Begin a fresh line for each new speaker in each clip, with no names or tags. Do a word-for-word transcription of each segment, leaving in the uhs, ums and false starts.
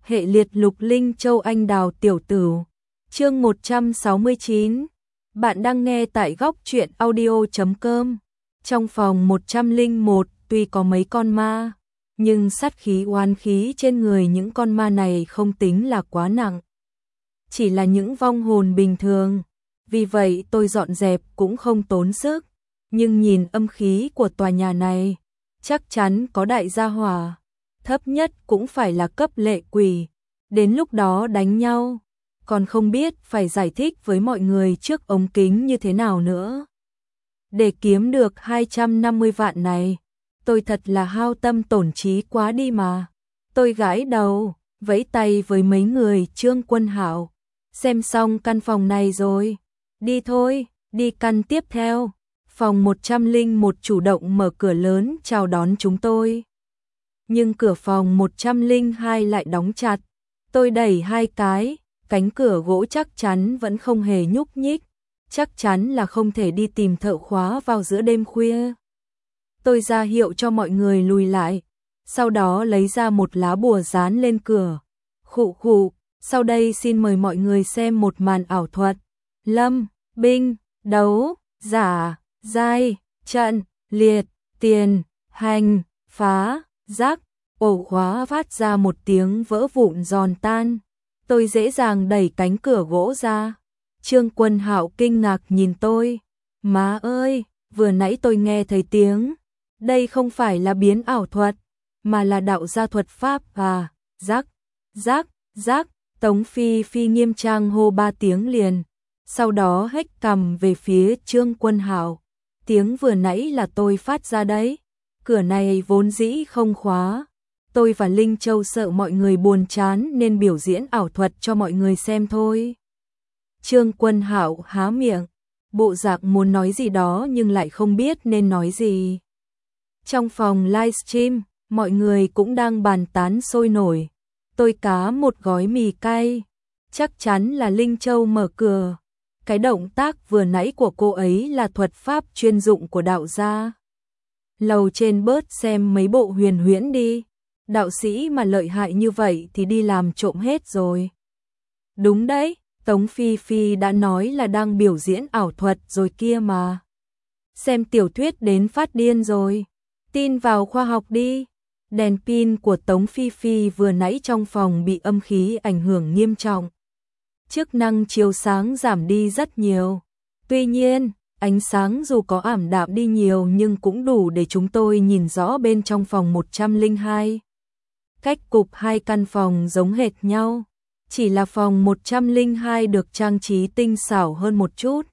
hệ liệt lục Linh Châu anh đào tiểu tử. Chương một trăm sáu mươi chín. Bạn đang nghe tại góc truyện audio chấm com. Trong phòng một trăm lẻ một tuy có mấy con ma, nhưng sát khí oán khí trên người những con ma này không tính là quá nặng. Chỉ là những vong hồn bình thường. Vì vậy tôi dọn dẹp cũng không tốn sức. Nhưng nhìn âm khí của tòa nhà này, chắc chắn có đại gia hỏa. Thấp nhất cũng phải là cấp lệ quỷ. Đến lúc đó đánh nhau, còn không biết phải giải thích với mọi người trước ống kính như thế nào nữa. Để kiếm được hai trăm năm mươi vạn này, tôi thật là hao tâm tổn trí quá đi mà. Tôi gãi đầu, vẫy tay với mấy người Trương Quân Hạo. Xem xong căn phòng này rồi, đi thôi, đi căn tiếp theo. Phòng một trăm lẻ một chủ động mở cửa lớn chào đón chúng tôi. Nhưng cửa phòng một trăm lẻ hai lại đóng chặt. Tôi đẩy hai cái, cánh cửa gỗ chắc chắn vẫn không hề nhúc nhích. Chắc chắn là không thể đi tìm thợ khóa vào giữa đêm khuya. Tôi ra hiệu cho mọi người lùi lại, sau đó lấy ra một lá bùa dán lên cửa. Khụ khụ, sau đây xin mời mọi người xem một màn ảo thuật. Lâm, binh, đấu, giả, giai, trận, liệt, tiền, hành, phá, rắc. Ổ khóa phát ra một tiếng vỡ vụn giòn tan. Tôi dễ dàng đẩy cánh cửa gỗ ra. Trương Quân Hạo kinh ngạc nhìn tôi. Má ơi, vừa nãy tôi nghe thấy tiếng. Đây không phải là biến ảo thuật, mà là đạo gia thuật pháp à. Rắc, rắc, rắc. Tống Phi Phi nghiêm trang hô ba tiếng liền. Sau đó hếch cằm về phía Trương Quân Hạo. Tiếng vừa nãy là tôi phát ra đấy. Cửa này vốn dĩ không khóa. Tôi và Linh Châu sợ mọi người buồn chán nên biểu diễn ảo thuật cho mọi người xem thôi. Trương Quân Hạo há miệng, bộ dạng muốn nói gì đó nhưng lại không biết nên nói gì. Trong phòng livestream, mọi người cũng đang bàn tán sôi nổi. Tôi cá một gói mì cay. Chắc chắn là Linh Châu mở cửa. Cái động tác vừa nãy của cô ấy là thuật pháp chuyên dụng của đạo gia. Lầu trên bớt xem mấy bộ huyền huyễn đi. Đạo sĩ mà lợi hại như vậy thì đi làm trộm hết rồi. Đúng đấy, Tống Phi Phi đã nói là đang biểu diễn ảo thuật rồi kia mà. Xem tiểu thuyết đến phát điên rồi. Tin vào khoa học đi. Đèn pin của Tống Phi Phi vừa nãy trong phòng bị âm khí ảnh hưởng nghiêm trọng. Chức năng chiếu sáng giảm đi rất nhiều. Tuy nhiên, ánh sáng dù có ảm đạm đi nhiều nhưng cũng đủ để chúng tôi nhìn rõ bên trong phòng một trăm lẻ hai. Cách cục hai căn phòng giống hệt nhau, chỉ là phòng một trăm lẻ hai được trang trí tinh xảo hơn một chút.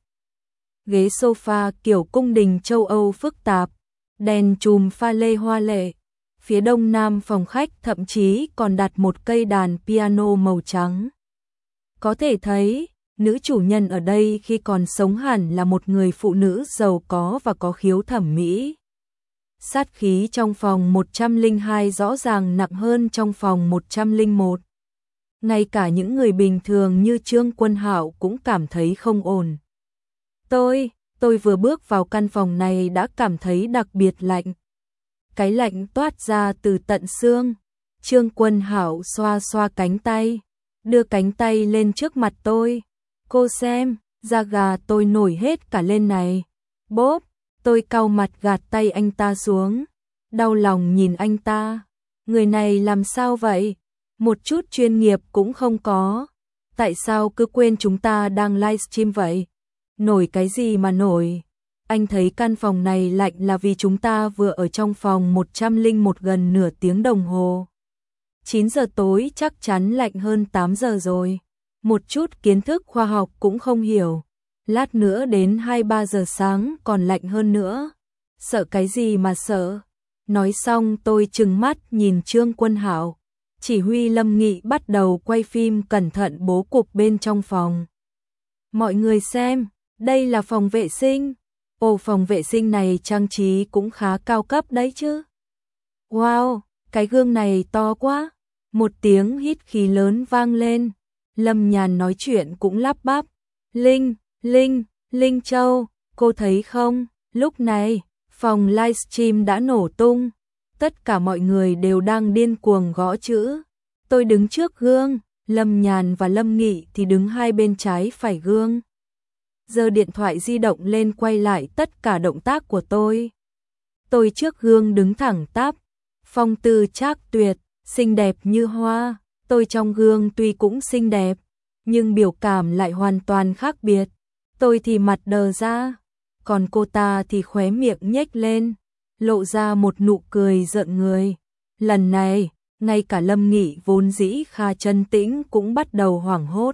Ghế sofa kiểu cung đình châu Âu phức tạp, đèn chùm pha lê hoa lệ. Phía đông nam phòng khách thậm chí còn đặt một cây đàn piano màu trắng. Có thể thấy, nữ chủ nhân ở đây khi còn sống hẳn là một người phụ nữ giàu có và có khiếu thẩm mỹ. Sát khí trong phòng một trăm lẻ hai rõ ràng nặng hơn trong phòng một trăm lẻ một. Ngay cả những người bình thường như Trương Quân Hạo cũng cảm thấy không ổn. Tôi, tôi vừa bước vào căn phòng này đã cảm thấy đặc biệt lạnh. Cái lạnh toát ra từ tận xương. Trương Quân Hạo xoa xoa cánh tay, đưa cánh tay lên trước mặt tôi. Cô xem, da gà tôi nổi hết cả lên này. Bốp, tôi cau mặt gạt tay anh ta xuống. Đau lòng nhìn anh ta. Người này làm sao vậy? Một chút chuyên nghiệp cũng không có. Tại sao cứ quên chúng ta đang livestream vậy? Nổi cái gì mà nổi? Anh thấy căn phòng này lạnh là vì chúng ta vừa ở trong phòng một trăm lẻ một gần nửa tiếng đồng hồ. chín giờ tối chắc chắn lạnh hơn tám giờ rồi. Một chút kiến thức khoa học cũng không hiểu. Lát nữa đến hai ba giờ sáng còn lạnh hơn nữa. Sợ cái gì mà sợ? Nói xong tôi trừng mắt nhìn Trương Quân Hạo. Chỉ huy Lâm Nghị bắt đầu quay phim cẩn thận bố cục bên trong phòng. Mọi người xem, đây là phòng vệ sinh. Ồ, phòng vệ sinh này trang trí cũng khá cao cấp đấy chứ. Wow, cái gương này to quá. Một tiếng hít khí lớn vang lên. Lâm Nhàn nói chuyện cũng lắp bắp. Linh, Linh, Linh Châu, cô thấy không? Lúc này, phòng livestream đã nổ tung. Tất cả mọi người đều đang điên cuồng gõ chữ. Tôi đứng trước gương, Lâm Nhàn và Lâm Nghị thì đứng hai bên trái phải gương. Giơ điện thoại di động lên quay lại tất cả động tác của tôi. Tôi trước gương đứng thẳng tắp, phong tư trác tuyệt, xinh đẹp như hoa. Tôi trong gương tuy cũng xinh đẹp, nhưng biểu cảm lại hoàn toàn khác biệt. Tôi thì mặt đờ ra, còn cô ta thì khóe miệng nhếch lên, lộ ra một nụ cười rợn người. Lần này, ngay cả Lâm Nghị vốn dĩ khá trấn tĩnh cũng bắt đầu hoảng hốt.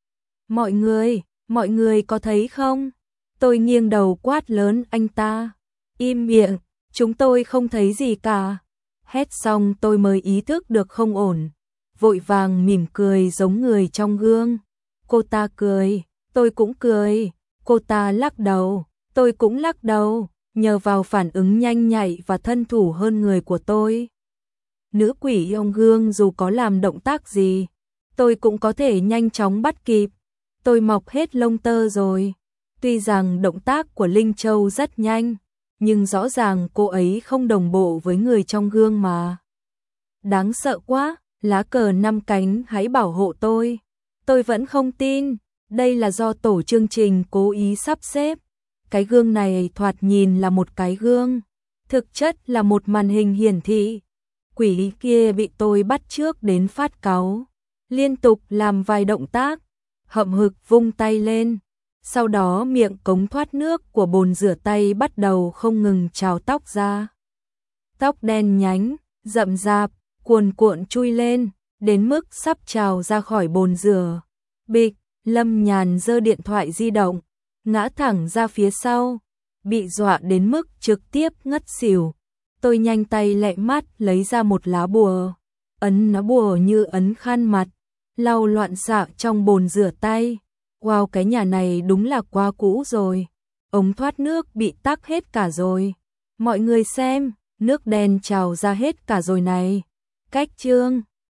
Mọi người, mọi người có thấy không? Tôi nghiêng đầu quát lớn anh ta. Im miệng, chúng tôi không thấy gì cả. Hét xong tôi mới ý thức được không ổn, vội vàng mỉm cười giống người trong gương. Cô ta cười, tôi cũng cười, cô ta lắc đầu, tôi cũng lắc đầu, nhờ vào phản ứng nhanh nhạy và thân thủ hơn người của tôi. Nữ quỷ trong gương dù có làm động tác gì, tôi cũng có thể nhanh chóng bắt kịp. Tôi mọc hết lông tơ rồi. Tuy rằng động tác của Linh Châu rất nhanh, nhưng rõ ràng cô ấy không đồng bộ với người trong gương mà. Đáng sợ quá, lá cờ năm cánh hãy bảo hộ tôi. Tôi vẫn không tin, đây là do tổ chương trình cố ý sắp xếp. Cái gương này thoạt nhìn là một cái gương, thực chất là một màn hình hiển thị. Quỷ kia bị tôi bắt chước đến phát cáu, liên tục làm vài động tác, hậm hực vung tay lên. Sau đó miệng cống thoát nước của bồn rửa tay bắt đầu không ngừng trào tóc ra. Tóc đen nhánh, rậm rạp, cuồn cuộn chui lên, đến mức sắp trào ra khỏi bồn rửa. Bịch, Lâm Nhàn giơ điện thoại di động, ngã thẳng ra phía sau, bị dọa đến mức trực tiếp ngất xỉu. Tôi nhanh tay lẹ mắt lấy ra một lá bùa, ấn nó bùa như ấn khăn mặt, lau loạn xạ trong bồn rửa tay. Wow, cái nhà này đúng là quá cũ rồi. Ống thoát nước bị tắc hết cả rồi. Mọi người xem, nước đen trào ra hết cả rồi này. Cách chương